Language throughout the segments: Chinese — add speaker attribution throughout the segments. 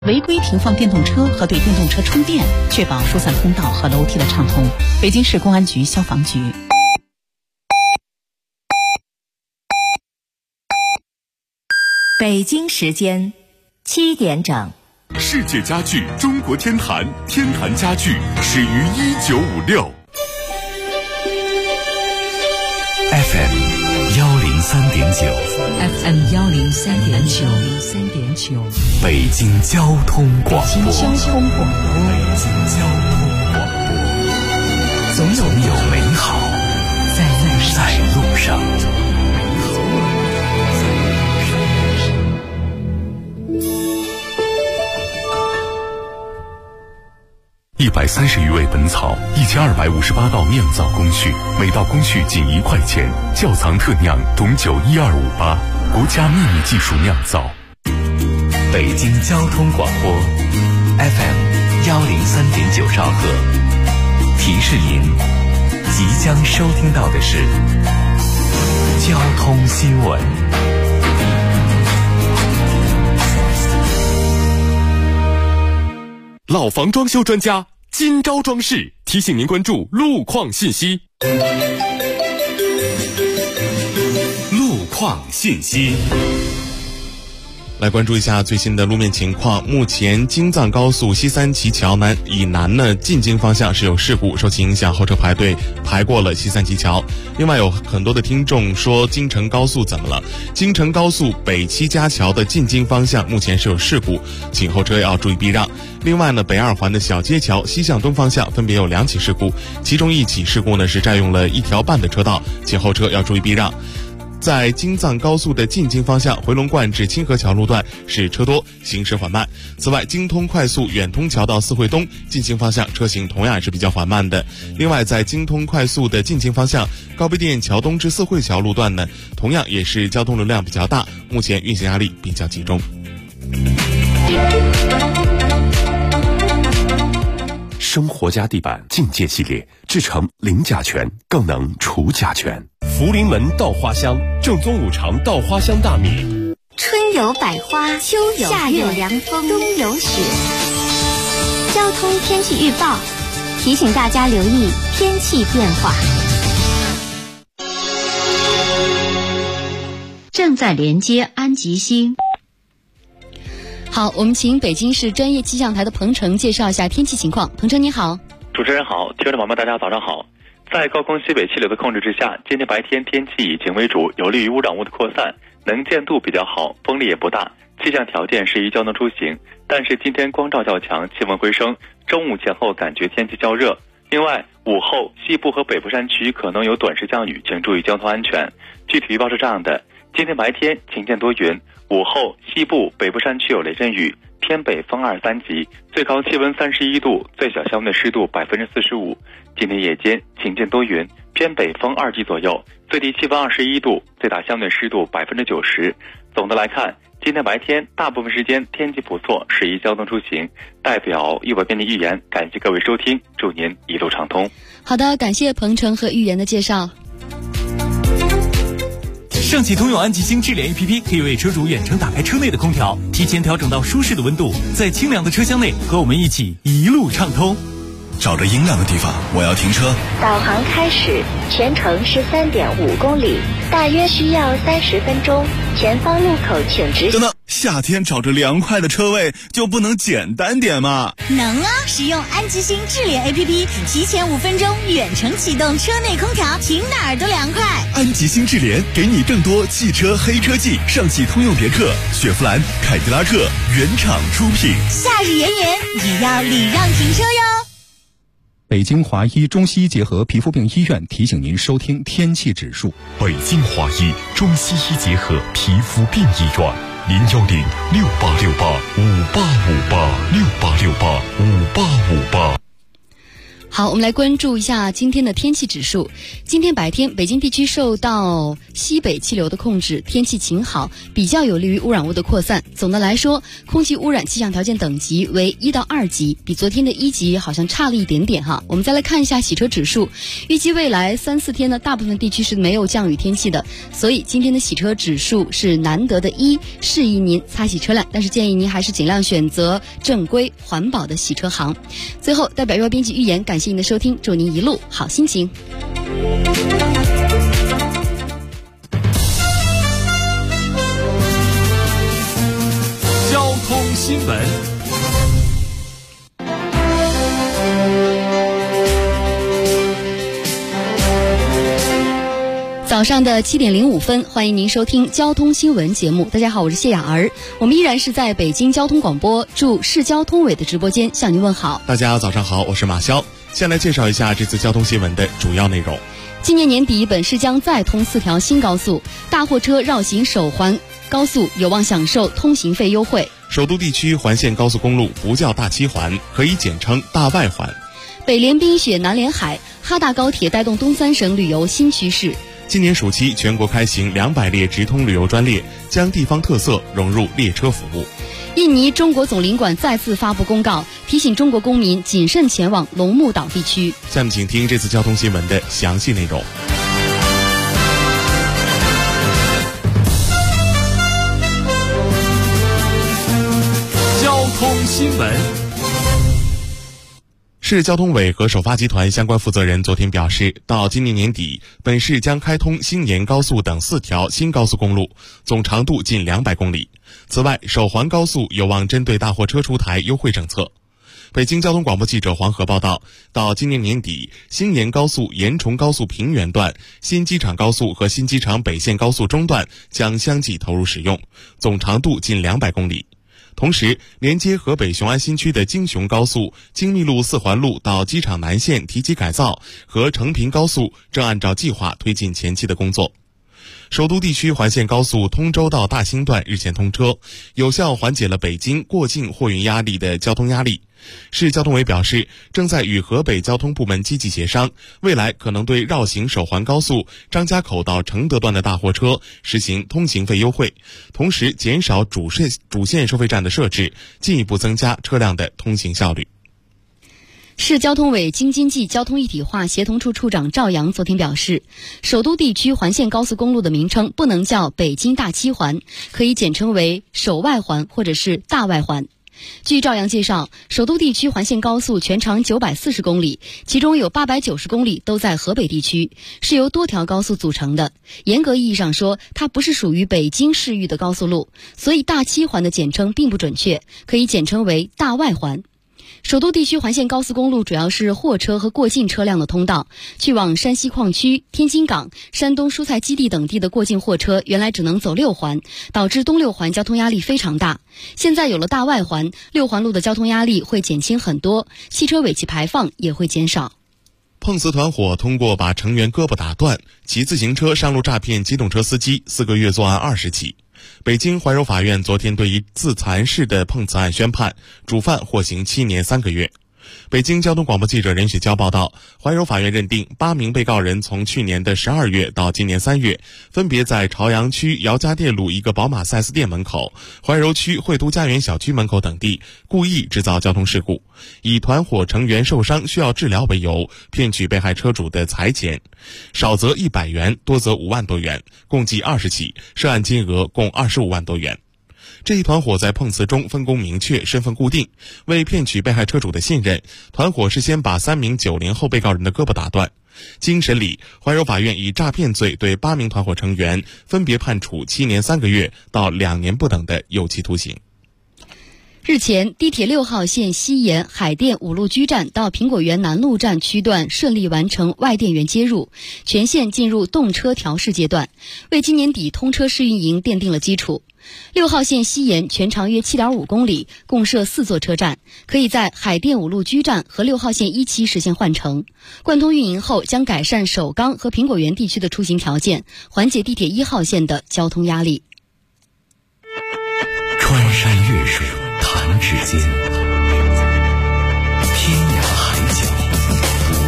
Speaker 1: 违规停放电动车和对电动车充电，确保疏散通道和楼梯的畅通。北京市公安局消防局。
Speaker 2: 北京时间7点整。
Speaker 3: 世界家具中国天坛，天坛家具始于1956。
Speaker 4: FM 103.9
Speaker 2: FM 103.9
Speaker 4: 北京交通广播。
Speaker 2: 北京交通广播，总有美好在路上。
Speaker 3: 130余味本草，1258道酿造工序，每道工序仅1块钱。窖藏特酿董酒12588，国家秘密技术酿造。
Speaker 4: 北京交通广播 FM 103.9兆赫，提示您即将收听到的是交通新闻。
Speaker 3: 老房装修专家金招装饰提醒您关注路况信息。路况信息，
Speaker 5: 来关注一下最新的路面情况。目前京藏高速西三旗桥以南呢，进京方向是有事故，受其影响，后车排队排过了西三旗桥。另外有很多的听众说京承高速怎么了？京承高速北七家桥的进京方向目前是有事故，请后车要注意避让。另外呢，北二环的小街桥西向东方向分别有2起事故，其中1起事故呢是占用了1条半的车道，请后车要注意避让。在京藏高速的进京方向，回龙观至清河桥路段是车多，行驶缓慢。此外，京通快速远通桥到四惠东进京方向车行同样是比较缓慢的。另外，在京通快速的进京方向，高碑店桥东至四惠桥路段呢，同样也是交通流量比较大，目前运行压力比较集中。
Speaker 3: 生活家地板境界系列制成零甲醛，更能除甲醛。福临门稻花香正宗5常稻花香大米。
Speaker 6: 春有百花，秋有夏有凉风，冬有雪。交通天气预报提醒大家留意天气变化。
Speaker 7: 正在连接安吉星。
Speaker 8: 好，我们请北京市专业气象台的彭程介绍一下天气情况。彭程你好。
Speaker 9: 主持人好，听众朋友们大家早上好。在高空西北气流的控制之下，今天白天天气以晴为主，有利于污染物的扩散，能见度比较好，风力也不大，气象条件适宜交通出行。但是今天光照较强，气温回升，中午前后感觉天气较热。另外，午后西部和北部山区可能有短时降雨，请注意交通安全。具体预报是这样的：今天白天晴间多云，午后西部北部山区有雷阵雨，偏北风2、3级，最高气温31度，最小相对湿度45%。今天夜间晴间多云，偏北风2级左右，最低气温21度，最大相对湿度90%。总的来看，今天白天大部分时间天气不错，适宜交通出行。代表一我便利预言，感谢各位收听，祝您一路畅通。
Speaker 8: 好的，感谢彭程和预言的介绍。
Speaker 10: 上汽通用安吉星智联 APP 可以为车主远程打开车内的空调，提前调整到舒适的温度，在清凉的车厢内和我们一起一路畅通。
Speaker 11: 找着阴凉的地方，我要停车。
Speaker 6: 导航开始，全程13.5公里，大约需要30分钟。前方路口请直行。
Speaker 11: 等等，夏天找着凉快的车位就不能简单点吗？
Speaker 12: 能啊！使用安吉星智联 APP， 提前5分钟远程启动车内空调，停哪儿都凉快。
Speaker 11: 安吉星智联给你更多汽车黑科技，上汽通用别克、雪佛兰、凯迪拉克原厂出品。
Speaker 12: 夏日炎炎，也要礼让停车哟。
Speaker 13: 北京华医中西医结合皮肤病医院提醒您收听天气指数。
Speaker 3: 北京华医中西医结合皮肤病医院，01068685858，68685858。
Speaker 8: 好。 好，我们来关注一下今天的天气指数。今天白天，北京地区受到西北气流的控制，天气晴好，比较有利于污染物的扩散。总的来说，空气污染气象条件等级为1到2级，比昨天的1级好像差了一点点哈。我们再来看一下洗车指数，预计未来3、4天呢，大部分地区是没有降雨天气的，所以今天的洗车指数是难得的1，适宜您擦洗车辆，但是建议您还是尽量选择正规环保的洗车行。最后，代表月编辑预言，感谢您的收听，祝您一路好心情。
Speaker 10: 交通新闻。
Speaker 8: 早上的7点05分，欢迎您收听交通新闻节目。大家好，我是谢雅儿，我们依然是在北京交通广播驻市交通委的直播间向您问好。
Speaker 5: 大家早上好，我是马潇。先来介绍一下这次交通新闻的主要内容。
Speaker 8: 今年年底，本市将再通4条新高速，大货车绕行首环高速有望享受通行费优惠。
Speaker 5: 首都地区环线高速公路不叫大7环，可以简称大外环。
Speaker 8: 北连冰雪，南连海，哈大高铁带动东3省旅游新趋势。
Speaker 5: 今年暑期全国开行200列直通旅游专列，将地方特色融入列车服务。
Speaker 8: 印尼中国总领馆再次发布公告，提醒中国公民谨慎前往龙目岛地区。
Speaker 5: 下面请听这次交通新闻的详细内容。
Speaker 10: 交通新闻。
Speaker 5: 市交通委和首发集团相关负责人昨天表示，到今年年底，本市将开通新延高速等4条新高速公路，总长度近200公里。此外，首环高速有望针对大货车出台优惠政策。北京交通广播记者黄河报道，到今年年底，新延高速延崇高速平原段、新机场高速和新机场北线高速中段将相继投入使用，总长度近200公里。同时，连接河北雄安新区的京雄高速、京密路4环路到机场南线提及改造和成平高速正按照计划推进前期的工作。首都地区环线高速通州到大兴段日前通车，有效缓解了北京过境货运压力的交通压力。市交通委表示，正在与河北交通部门积极协商，未来可能对绕行首环高速张家口到承德段的大货车实行通行费优惠，同时减少主线收费站的设置，进一步增加车辆的通行效率。
Speaker 8: 市交通委京津冀交通一体化协同处处长赵阳昨天表示，首都地区环线高速公路的名称不能叫北京大7环，可以简称为首外环或者是大外环。据赵阳介绍，首都地区环线高速全长940公里，其中有890公里都在河北地区，是由多条高速组成的。严格意义上说，它不是属于北京市域的高速路，所以大7环的简称并不准确，可以简称为大外环。首都地区环线高速公路主要是货车和过境车辆的通道，去往山西矿区、天津港、山东蔬菜基地等地的过境货车原来只能走6环，导致东6环交通压力非常大。现在有了大外环，6环路的交通压力会减轻很多，汽车尾气排放也会减少。
Speaker 5: 碰瓷团伙通过把成员胳膊打断、骑自行车上路诈骗机动车司机，4个月作案20起。北京怀柔法院昨天对一自残式的碰瓷案宣判，主犯获刑7年3个月。北京交通广播记者任雪娇报道，怀柔法院认定8名被告人从去年的12月到今年3月，分别在朝阳区姚家店路一个宝马 4S 店门口、怀柔区惠都家园小区门口等地故意制造交通事故，以团伙成员受伤需要治疗为由，骗取被害车主的财钱，少则100元，多则5万多元，共计20起，涉案金额共25万多元。这一团伙在碰瓷中分工明确，身份固定。为骗取被害车主的信任，团伙是先把3名90后被告人的胳膊打断。经审理，怀柔法院以诈骗罪对8名团伙成员分别判处7年3个月到2年不等的有期徒刑。
Speaker 8: 日前，地铁6号线西延海淀五路居站到苹果园南路站区段顺利完成外电源接入，全线进入动车调试阶段，为今年底通车试运营奠定了基础。6号线西延全长约 7.5 公里，共设4座车站，可以在海淀五路居站和6号线1期实现换乘。贯通运营后，将改善首钢和苹果园地区的出行条件，缓解地铁1号线的交通压力。
Speaker 4: 穿山越水弹指间，天涯海角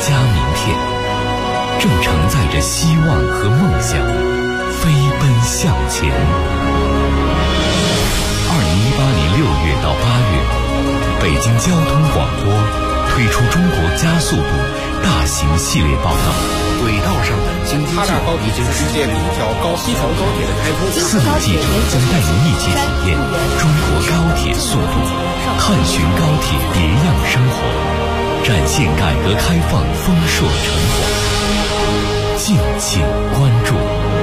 Speaker 4: 家名片，正承载着希望和梦想，飞奔向前。2018年6月到8月，北京交通广播推出中国加速度大型系列报道。轨道上的京津冀已经实现了一条高铁的开通。4路记者将带您一起体验中国高铁速度，探寻高铁别样生活，展现改革开放丰硕成果。敬请关注。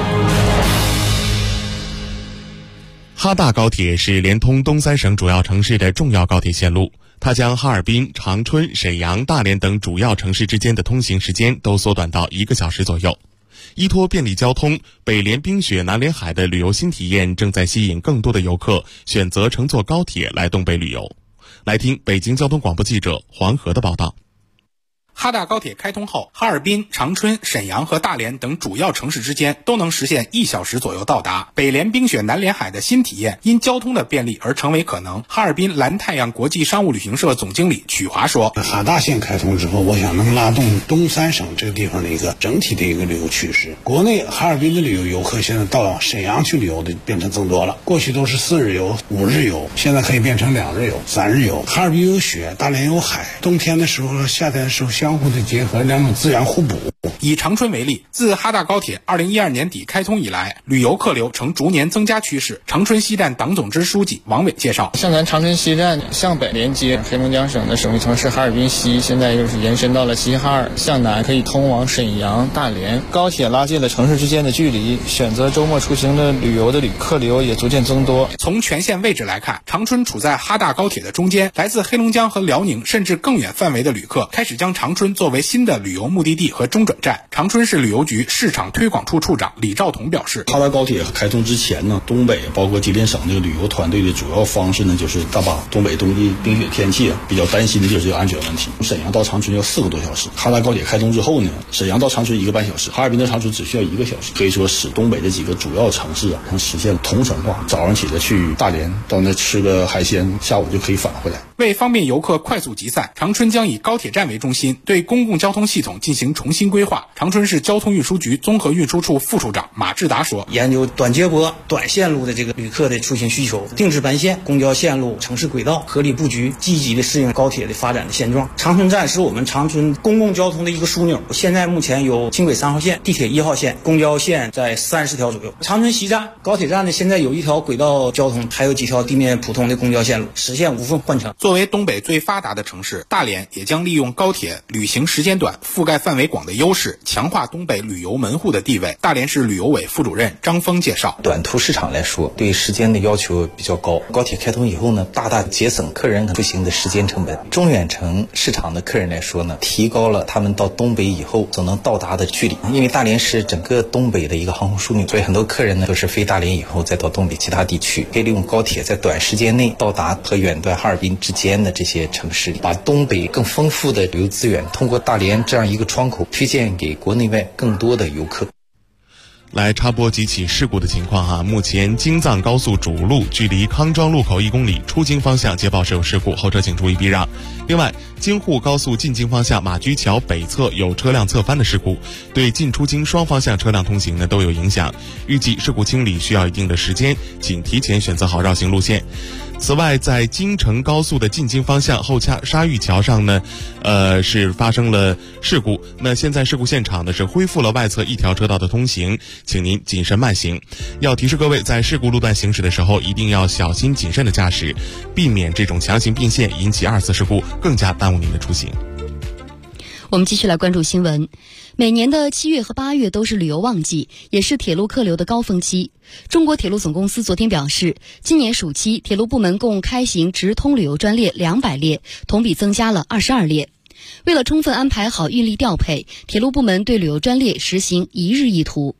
Speaker 5: 哈大高铁是连通东三省主要城市的重要高铁线路，它将哈尔滨、长春、沈阳、大连等主要城市之间的通行时间都缩短到1个小时左右。依托便利交通，北连冰雪南连海的旅游新体验正在吸引更多的游客选择乘坐高铁来东北旅游。来听北京交通广播记者黄河的报道。
Speaker 14: 哈大高铁开通后，哈尔滨、长春、沈阳和大连等主要城市之间都能实现1小时左右到达。北连冰雪南连海的新体验因交通的便利而成为可能。哈尔滨蓝太阳国际商务旅行社总经理曲华说：
Speaker 15: 哈大线开通之后，我想能拉动东三省这个地方的一个整体的一个旅游趋势。国内哈尔滨的旅游游客现在到沈阳去旅游的变成增多了，过去都是4日游、5日游，现在可以变成2日游、3日游。哈尔滨有雪，大连有海，冬天的时候和夏天的时候相互的结合，两种资源互补。
Speaker 14: 以长春为例，自哈大高铁2012年底开通以来，旅游客流呈逐年增加趋势。长春西站党总支书记王伟介绍，
Speaker 16: 像咱长春西站向北连接黑龙江省的省会城市哈尔滨西，现在又是延伸到了齐齐哈尔，向南可以通往沈阳、大连。高铁拉近了城市之间的距离，选择周末出行的旅游的客流也逐渐增多。
Speaker 14: 从全线位置来看，长春处在哈大高铁的中间，来自黑龙江和辽宁甚至更远范围的旅客开始将长春作为新的旅游目的地和中转站。长春市旅游局市场推广处处长李兆彤表示，
Speaker 17: 哈大高铁开通之前呢，东北包括吉林省这个旅游团队的主要方式呢，就是大巴。东北冬季冰雪天气比较担心的就是这个安全问题。沈阳到长春要4个多小时，哈大高铁开通之后呢，沈阳到长春1个半小时，哈尔滨到长春只需要1个小时，可以说使东北这几个主要城市实现同城化。早上起来去大连，到那吃个海鲜，下午就可以返回来。
Speaker 14: 为方便游客快速集散，长春将以高铁站为中心，对公共交通系统进行重新规划。长春市交通运输局综合运输处副处长马志达说，
Speaker 18: 研究短接驳、短线路的这个旅客的出行需求，定制班线、公交线路、城市轨道合理布局，积极的适应高铁的发展的现状。长春站是我们长春公共交通的一个枢纽，现在目前有轻轨3号线、地铁1号线、公交线在30条左右。长春西站高铁站呢，现在有1条轨道交通，还有几条地面普通的公交线路，实现无缝换乘。
Speaker 14: 作为东北最发达的城市，大连也将利用高铁旅行时间短、覆盖范围广的优势，强化东北旅游门户的地位。大连市旅游委副主任张峰介绍，
Speaker 19: 短途市场来说，对时间的要求比较高。高铁开通以后呢，大大节省客人出行的时间成本。中远程市场的客人来说呢，提高了他们到东北以后所能到达的距离。因为大连是整个东北的一个航空枢纽，所以很多客人呢都是飞大连以后再到东北其他地区，可以利用高铁在短时间内到达和远端哈尔滨之间的这些城市里，把东北更丰富的旅游资源通过大连这样一个窗口推荐给国内外更多的游客。
Speaker 5: 来插播几起事故的情况目前京藏高速主路距离康庄路口1公里，出京方向接报是有事故，后车请注意避让。另外，京沪高速进京方向马驹桥北侧有车辆侧翻的事故，对进出京双方向车辆通行都有影响。预计事故清理需要一定的时间，请提前选择好绕行路线。此外，在京承高速的进京方向后沙峪桥上呢，是发生了事故。那现在事故现场呢是恢复了外侧1条车道的通行，请您谨慎慢行。要提示各位，在事故路段行驶的时候，一定要小心谨慎的驾驶，避免这种强行并线引起2次事故，更加耽误您的出行。
Speaker 8: 我们继续来关注新闻。每年的7月和8月都是旅游旺季，也是铁路客流的高峰期。中国铁路总公司昨天表示，今年暑期铁路部门共开行直通旅游专列200列，同比增加了22列。为了充分安排好运力调配，铁路部门对旅游专列实行1日1图。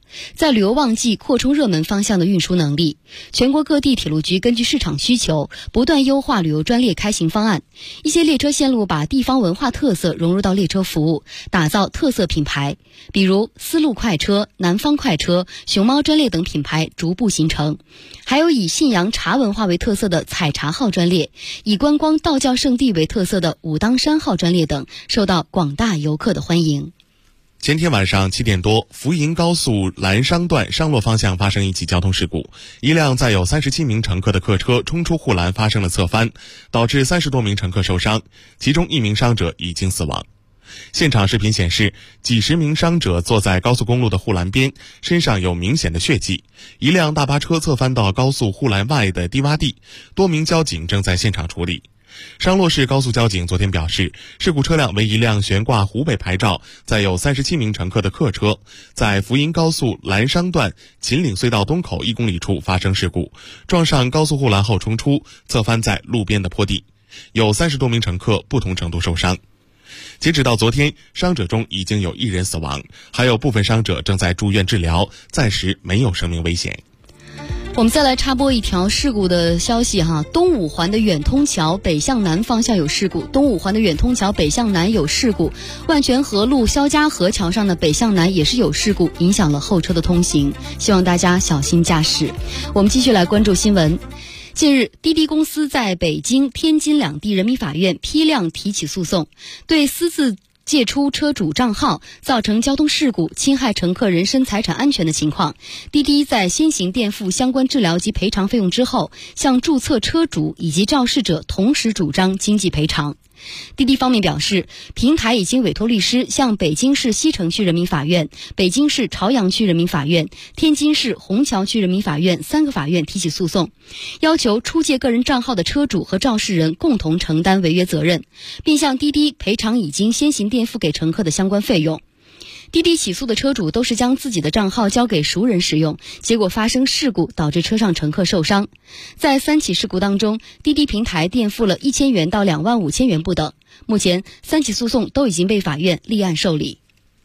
Speaker 8: 在旅游旺季扩充热门方向的运输能力。全国各地铁路局根据市场需求，不断优化旅游专列开行方案。一些列车线路把地方文化特色融入到列车服务，打造特色品牌，比如丝路快车、南方快车、熊猫专列等品牌逐步形成。还有以信阳茶文化为特色的采茶号专列，以观光道教圣地为特色的武当山号专列等，受到广大游客的欢迎。
Speaker 5: 前天晚上7点多，福银高速兰商段商洛方向发生一起交通事故，一辆载有37名乘客的客车冲出护栏发生了侧翻，导致30多名乘客受伤，其中1名伤者已经死亡。现场视频显示，几十名伤者坐在高速公路的护栏边，身上有明显的血迹。一辆大巴车侧翻到高速护栏外的低洼地，多名交警正在现场处理。商洛市高速交警昨天表示，事故车辆为一辆悬挂湖北牌照、载有37名乘客的客车，在福银高速兰商段秦岭隧道东口1公里处发生事故，撞上高速护栏后冲出，侧翻在路边的坡地，有30多名乘客不同程度受伤。截止到昨天，伤者中已经有1人死亡，还有部分伤者正在住院治疗，暂时没有生命危险。
Speaker 8: 我们再来插播一条事故的消息哈，东五环的远通桥北向南方向有事故，东五环的远通桥北向南有事故，万泉河路肖家河桥上的北向南也是有事故，影响了后车的通行，希望大家小心驾驶。我们继续来关注新闻。近日，滴滴公司在北京、天津两地人民法院批量提起诉讼，对私自借出车主账号造成交通事故、侵害乘客人身财产安全的情况，滴滴在先行垫付相关治疗及赔偿费用之后，向注册车主以及肇事者同时主张经济赔偿。滴滴方面表示，平台已经委托律师向北京市西城区人民法院、北京市朝阳区人民法院、天津市虹桥区人民法院3个法院提起诉讼，要求出借个人账号的车主和肇事人共同承担违约责任，并向滴滴赔偿已经先行垫付给乘客的相关费用。滴滴起诉的车主都是将自己的账号交给熟人使用，结果发生事故，导致车上乘客受伤。在3起事故当中，滴滴平台垫付了1000元到25000元不等。目前3起诉讼都已经被法院立案受理。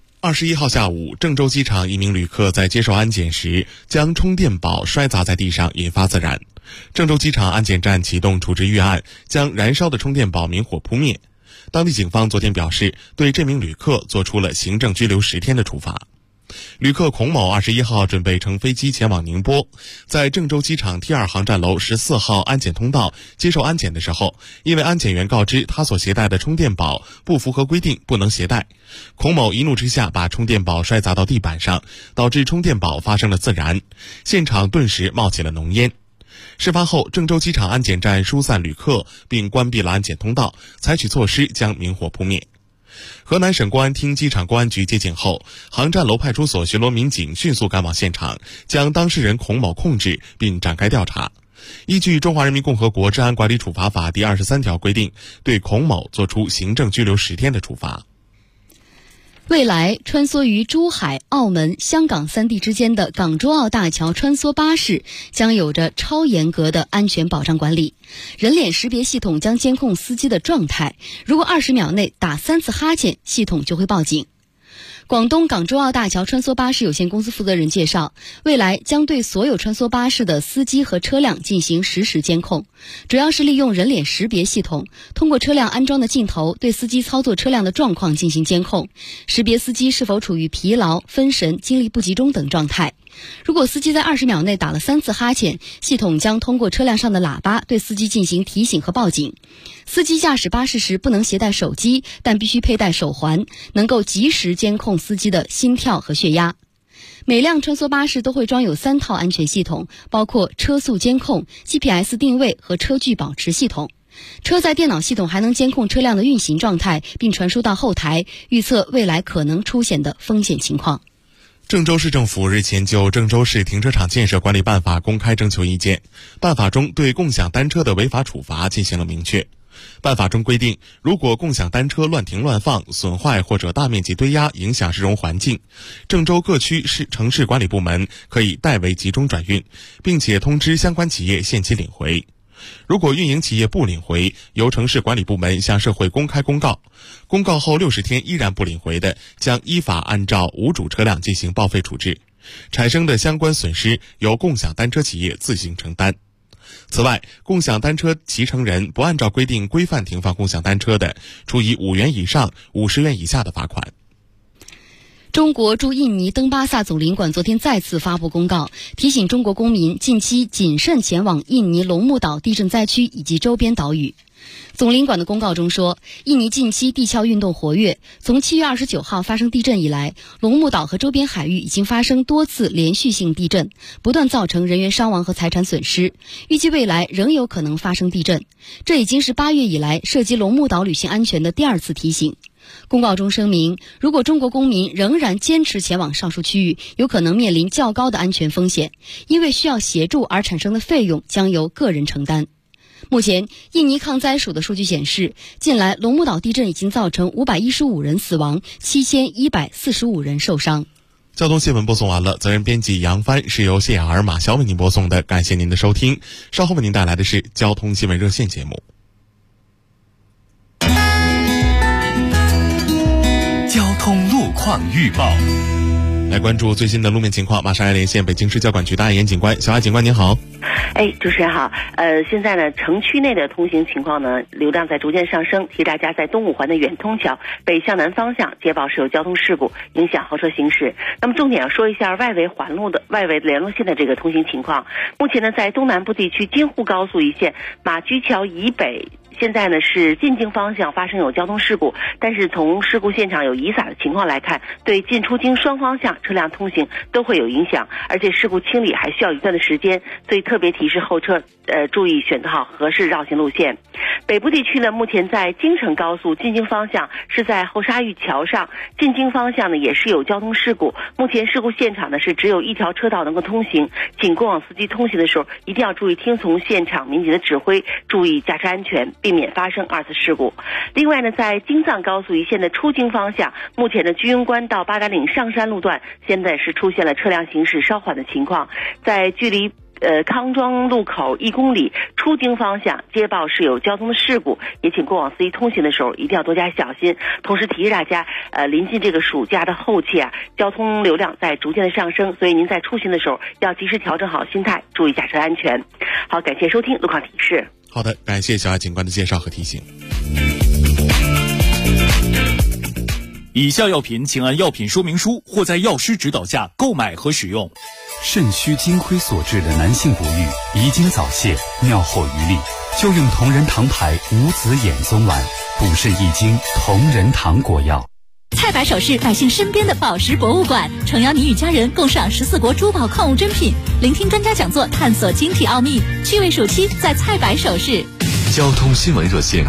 Speaker 5: 21号下午，郑州机场一名旅客在接受安检时将充电宝摔砸在地上，引发自燃。郑州机场安检站启动处置预案，将燃烧的充电宝明火扑灭。当地警方昨天表示，对这名旅客做出了行政拘留10天的处罚。旅客孔某21号准备乘飞机前往宁波，在郑州机场 T2 航站楼14号安检通道接受安检的时候，因为安检员告知他所携带的充电宝不符合规定，不能携带，孔某一怒之下把充电宝摔砸到地板上，导致充电宝发生了自燃，现场顿时冒起了浓烟。事发后，郑州机场安检站疏散旅客并关闭了安检通道，采取措施将明火扑灭。河南省公安厅机场公安局接警后，航站楼派出所巡逻民警迅速赶往现场，将当事人孔某控制并展开调查。依据《中华人民共和国治安管理处罚法》第23条规定，对孔某作出行政拘留10天的处罚。
Speaker 8: 未来穿梭于珠海、澳门、香港3地之间的港珠澳大桥穿梭巴士将有着超严格的安全保障管理，人脸识别系统将监控司机的状态，如果20秒内打3次哈欠，系统就会报警。广东港珠澳大桥穿梭巴士有限公司负责人介绍，未来将对所有穿梭巴士的司机和车辆进行实时监控，主要是利用人脸识别系统，通过车辆安装的镜头对司机操作车辆的状况进行监控，识别司机是否处于疲劳、分神、精力不集中等状态。如果司机在20秒内打了3次哈欠，系统将通过车辆上的喇叭对司机进行提醒和报警。司机驾驶巴士时不能携带手机，但必须佩戴手环，能够及时监控司机的心跳和血压。每辆穿梭巴士都会装有3套安全系统，包括车速监控、GPS 定位和车距保持系统。车载电脑系统还能监控车辆的运行状态，并传输到后台，预测未来可能出现的风险情况。
Speaker 5: 郑州市政府日前就《郑州市停车场建设管理办法》公开征求意见，办法中对共享单车的违法处罚进行了明确。办法中规定，如果共享单车乱停乱放、损坏或者大面积堆压影响市容环境，郑州各区城市管理部门可以代为集中转运，并且通知相关企业限期领回。如果运营企业不领回，由城市管理部门向社会公开公告，公告后60天依然不领回的，将依法按照无主车辆进行报废处置。 产生的相关损失由共享单车企业自行承担。此外，共享单车骑乘人不按照规定规范停放共享单车的，处以5元以上50元以下的罚款。
Speaker 8: 中国驻印尼登巴萨总领馆昨天再次发布公告，提醒中国公民近期谨慎前往印尼龙目岛地震灾区以及周边岛屿。总领馆的公告中说，印尼近期地壳运动活跃，从7月29号发生地震以来，龙目岛和周边海域已经发生多次连续性地震，不断造成人员伤亡和财产损失，预计未来仍有可能发生地震。这已经是8月以来涉及龙目岛旅行安全的第2次提醒。公告中声明，如果中国公民仍然坚持前往上述区域，有可能面临较高的安全风险，因为需要协助而产生的费用将由个人承担。目前，印尼抗灾署的数据显示，近来龙目岛地震已经造成515人死亡，7145人受伤。
Speaker 5: 交通新闻播送完了，责任编辑杨帆，是由谢雅儿、马潇为您播送的，感谢您的收听。稍后为您带来的是交通新闻热线节目。
Speaker 4: 交通路况预报，
Speaker 5: 来关注最新的路面情况，马上来连线北京市交管局的艾岩警官。小艾警官您好。
Speaker 20: 主持人好。现在呢，城区内的通行情况呢，流量在逐渐上升，提大家在东五环的远通桥北向南方向接报是有交通事故，影响后车行驶。那么重点要说一下外围环路的外围联络线的这个通行情况。目前呢，在东南部地区京沪高速一线马驹桥以北，现在呢是进京方向发生有交通事故，但是从事故现场有遗撒的情况来看，对进出京双方向车辆通行都会有影响，而且事故清理还需要一段的时间，所以特别提示后车注意选择好合适绕行路线。北部地区呢，目前在京承高速进京方向是在后沙峪桥上，进京方向呢也是有交通事故，目前事故现场呢是只有一条车道能够通行，请过往司机通行的时候一定要注意听从现场民警的指挥，注意驾车安全，避免发生2次事故。另外呢，在京藏高速一线的出京方向，目前的居庸关到八达岭上山路段现在是出现了车辆行驶稍缓的情况，在距离康庄路口1公里出京方向接报是有交通的事故，也请过往司机通行的时候一定要多加小心。同时提示大家，临近这个暑假的后期啊，交通流量在逐渐的上升，所以您在出行的时候要及时调整好心态，注意驾车安全。好，感谢收听路况提示。
Speaker 5: 好的，感谢小艾警官的介绍和提醒。
Speaker 10: 以下药品请按药品说明书或在药师指导下购买和使用。
Speaker 21: 肾虚精亏所致的男性不育、遗精早泄、尿后余力，就用同仁堂牌无子衍宗丸，补肾益精，同仁堂国药。
Speaker 12: 菜百首饰，百姓身边的宝石博物馆，诚邀你与家人共赏14国珠宝矿物珍品，聆听专家讲座，探索晶体奥秘。趣味暑期在菜百首饰。
Speaker 4: 交通新闻热线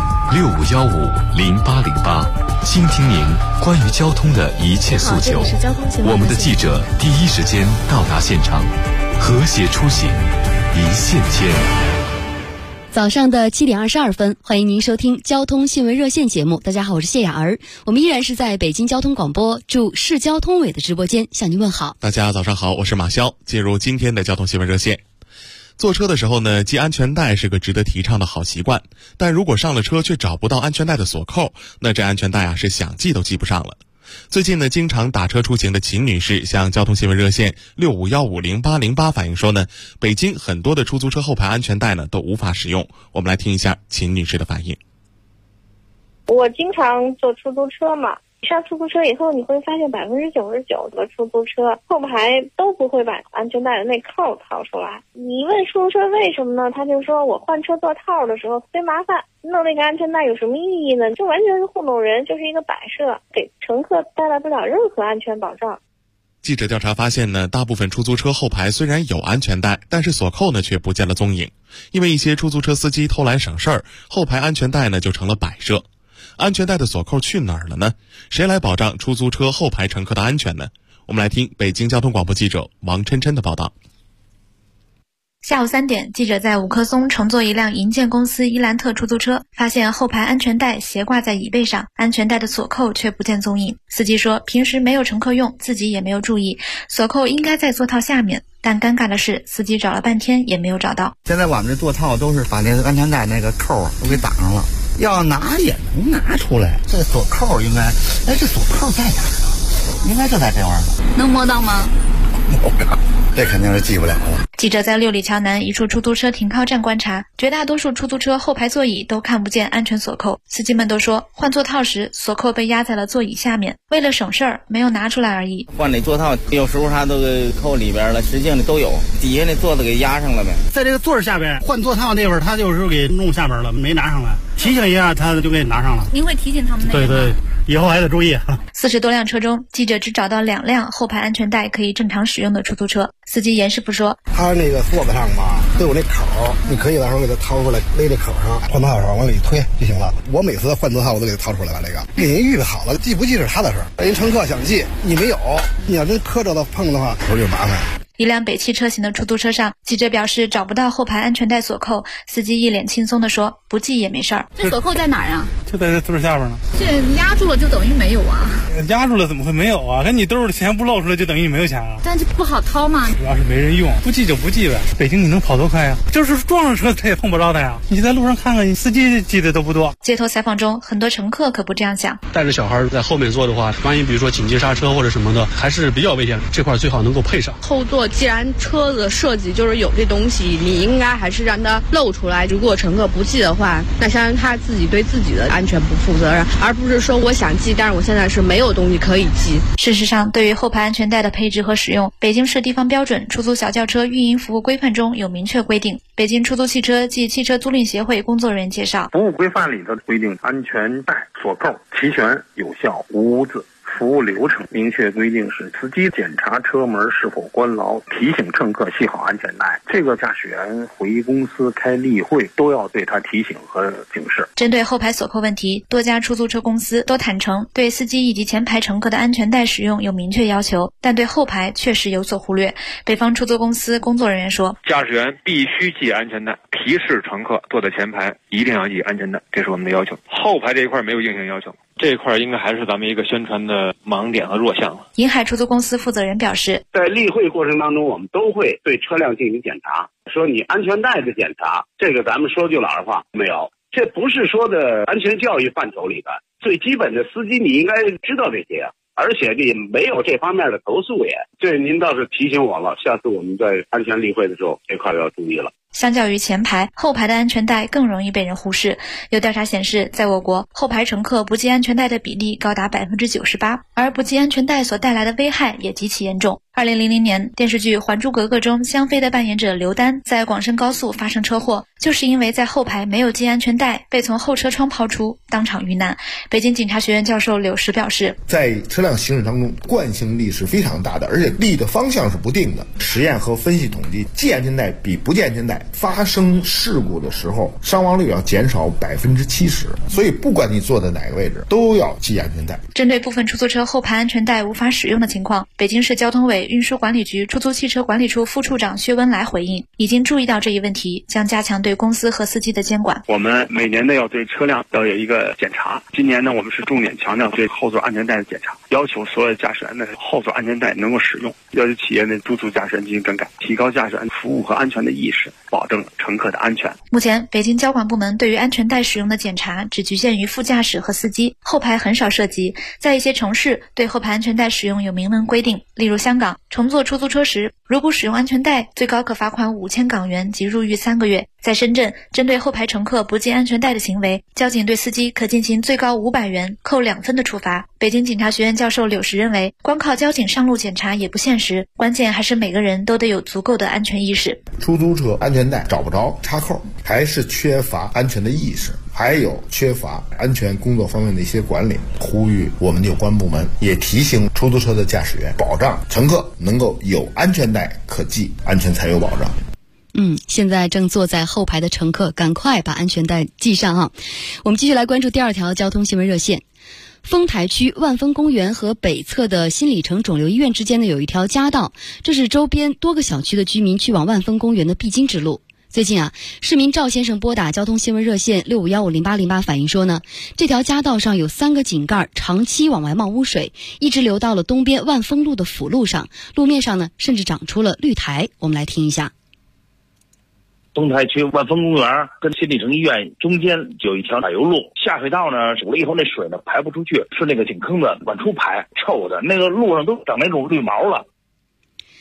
Speaker 4: 65150808，倾听您关于交通的一切诉求。我们的记者第一时间到达现场，和谐出行，一线牵。
Speaker 8: 早上的7点22分，欢迎您收听交通新闻热线节目。大家好，我是谢雅儿，我们依然是在北京交通广播驻市交通委的直播间向您问好。
Speaker 5: 大家早上好，我是马潇。进入今天的交通新闻热线。坐车的时候呢，系安全带是个值得提倡的好习惯，但如果上了车却找不到安全带的锁扣，那这安全带是想系都系不上了。最近呢，经常打车出行的秦女士向交通新闻热线65150808反映说呢，北京很多的出租车后排安全带呢都无法使用。我们来听一下秦女士的反应。
Speaker 22: 我经常坐出租车嘛，上出租车以后，你会发现99%的出租车后排都不会把安全带的那扣掏出来。你问出租车为什么呢？他就说我换车做套的时候特别麻烦，弄那个安全带有什么意义呢？就完全是糊弄人，就是一个摆设，给乘客带来不了任何安全保障。
Speaker 5: 记者调查发现呢，大部分出租车后排虽然有安全带，但是锁扣呢却不见了踪影。因为一些出租车司机偷懒省事儿，后排安全带呢就成了摆设。安全带的锁扣去哪儿了呢？谁来保障出租车后排乘客的安全呢？我们来听北京交通广播记者王琛琛的报道。
Speaker 23: 下午3点，记者在五棵松乘坐一辆银建公司伊兰特出租车，发现后排安全带斜挂在椅背上，安全带的锁扣却不见踪影。司机说平时没有乘客用，自己也没有注意，锁扣应该在座套下面，但尴尬的是司机找了半天也没有找到。
Speaker 24: 现在我们这座套都是把那个安全带那个扣都给挡上了，要拿也能拿出来。这锁扣应该，这锁扣在哪儿啊？应该就在这玩意儿。
Speaker 23: 能摸到吗？
Speaker 24: 毛病，这肯定是记不了了。
Speaker 23: 记者在六里桥南一处出租车停靠站观察，绝大多数出租车后排座椅都看不见安全锁扣，司机们都说换座套时锁扣被压在了座椅下面，为了省事儿没有拿出来而已。
Speaker 1: 换那座套有时候它都给扣里边了，实际上都有，底下那座子给压上了呗。
Speaker 2: 在这个座下边换座套那会儿，他就是给弄下边了，没拿上来，提醒一下他就给你拿上了。
Speaker 23: 您会提醒他们那个吗？
Speaker 2: 对，以后还得注意。
Speaker 23: 40多辆车中，记者只找到2辆后排安全带可以正常使用的出租车。司机严师傅说，
Speaker 7: 他那个座子上吧都有那口，你可以到时候给他掏出来勒这口上，换座套的时候往里一推就行了。我每次换座套我都给他掏出来了，这个给人预备好了，记不记是他的事儿。人乘客想记你没有，你要真磕着了碰的话，头就麻烦。
Speaker 23: 一辆北汽车型的出租车上，记者表示找不到后排安全带锁扣，司机一脸轻松地说，不系也没事儿。
Speaker 9: 这锁扣在哪儿啊？
Speaker 2: 就在这座下边呢。
Speaker 9: 这压住了就等于没有啊？
Speaker 2: 压住了怎么会没有啊？跟你兜里的钱不露出来就等于你没有钱啊？
Speaker 9: 但这不好掏吗？
Speaker 2: 主要是没人用，不系就不系呗。北京你能跑多快啊？就是撞上车他也碰不着他呀。你在路上看看，司机系的都不多。
Speaker 23: 街头采访中，很多乘客可不这样想。
Speaker 25: 带着小孩在后面坐的话，万一比如说紧急刹车或者什么的，还是比较危险。这块最好能够配上
Speaker 26: 后座。既然车的设计就是有这东西，你应该还是让它露出来。如果乘客不系的话，那相当于他自己对自己的安全不负责任，而不是说我想系，但是我现在是没有东西可以系。
Speaker 23: 事实上，对于后排安全带的配置和使用，北京市地方标准出租小轿车运营服务规范中有明确规定。北京出租汽车及汽车租赁协会工作人员介绍，
Speaker 27: 服务规范里头规定，安全带锁扣齐全有效无污渍。服务流程明确规定是司机检查车门是否关牢，提醒乘客系好安全带。这个驾驶员回公司开例会都要对他提醒和警示。
Speaker 23: 针对后排锁扣问题，多家出租车公司都坦诚对司机以及前排乘客的安全带使用有明确要求，但对后排确实有所忽略。北方出租公司工作人员说，
Speaker 28: 驾驶员必须系安全带，提示乘客坐在前排一定要系安全带，这是我们的要求。后排这一块没有硬性要求，这一块应该还是咱们一个宣传的盲点和弱项了。
Speaker 23: 银海出租公司负责人表示，
Speaker 29: 在例会过程当中，我们都会对车辆进行检查，说你安全带的检查，这个咱们说句老实话，没有，这不是说的安全教育范畴里的，最基本的司机你应该知道这些啊。而且也没有这方面的投诉也，这您倒是提醒我了，下次我们在安全例会的时候这块要注意了。
Speaker 23: 相较于前排，后排的安全带更容易被人忽视。有调查显示，在我国，后排乘客不系安全带的比例高达98%，而不系安全带所带来的危害也极其严重。2000年，电视剧《还珠格格》中香妃的扮演者刘丹在广深高速发生车祸，就是因为在后排没有系安全带，被从后车窗抛出，当场遇难。北京警察学院教授柳石表示，
Speaker 30: 在车辆行驶当中，惯性力是非常大的，而且力的方向是不定的。实验和分析统计，系安全带比不系安全带发生事故的时候，伤亡率要减少70%。所以，不管你坐在哪个位置，都要系安全带。
Speaker 23: 针对部分出租车后排安全带无法使用的情况，北京市交通委运输管理局出租汽车管理处副处长薛文来回应，已经注意到这一问题，将加强对公司和司机的监管。
Speaker 27: 我们每年呢要对车辆要有一个检查，今年呢我们是重点强调对后座安全带的检查，要求所有驾驶员的后座安全带能够使用，要求企业呢督促驾驶员进行更改，提高驾驶员服务和安全的意识，保证乘客的安全。
Speaker 23: 目前，北京交管部门对于安全带使用的检查只局限于副驾驶和司机，后排很少涉及。在一些城市，对后排安全带使用有明文规定，例如香港，乘坐出租车时，如不使用安全带，最高可罚款5000港元及入狱3个月。在深圳，针对后排乘客不系安全带的行为，交警对司机可进行最高500元、扣2分的处罚。北京警察学院教授柳石认为，光靠交警上路检查也不现实，关键还是每个人都得有足够的安全意识。
Speaker 30: 出租车安全带找不着插扣，还是缺乏安全的意识，还有缺乏安全工作方面的一些管理。呼吁我们的有关部门也提醒出租车的驾驶员，保障乘客能够有安全带可系，安全才有保障。
Speaker 8: 现在正坐在后排的乘客，赶快把安全带系上啊！我们继续来关注第二条交通新闻热线。丰台区万丰公园和北侧的新里程肿瘤医院之间呢有一条夹道，这是周边多个小区的居民去往万丰公园的必经之路。最近市民赵先生拨打交通新闻热线65150808反映说呢，这条夹道上有3个井盖长期往外冒污水，一直流到了东边万丰路的辅路上，路面上呢甚至长出了绿苔。我们来听一下。
Speaker 31: 丰台区万丰公园跟新里程医院中间有一条柏油路，下水道呢堵了以后，那水呢排不出去，是那个井坑子往出排，臭的，那个路上都长那种绿毛了。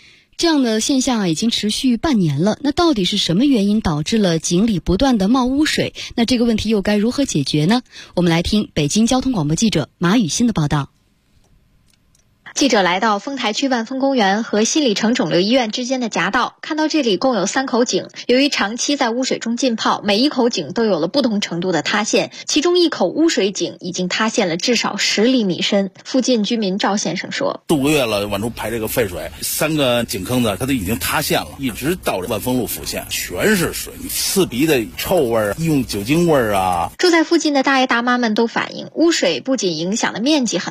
Speaker 8: 这样的现象已经持续半年了。那到底是什么原因导致了井里不断的冒污水？那这个问题又该如何解决呢？我们来听北京交通广播记者马雨欣的报道。
Speaker 23: 记者来到丰台区万丰公园和新里程肿瘤医院之间的夹道，看到这里共有3口井，由于长期在污水中浸泡，每一口井都有了不同程度的塌陷，其中一口污水井已经塌陷了至少10厘米深。附近居民赵先生说，
Speaker 3: 数个月了往出排这个废水，3个井坑子它都已经塌陷了，一直到万丰路辅线全是水，刺鼻的臭味儿，用酒精味儿啊。
Speaker 23: 住在附近的大爷大妈们都反映，污水不仅影响的面积很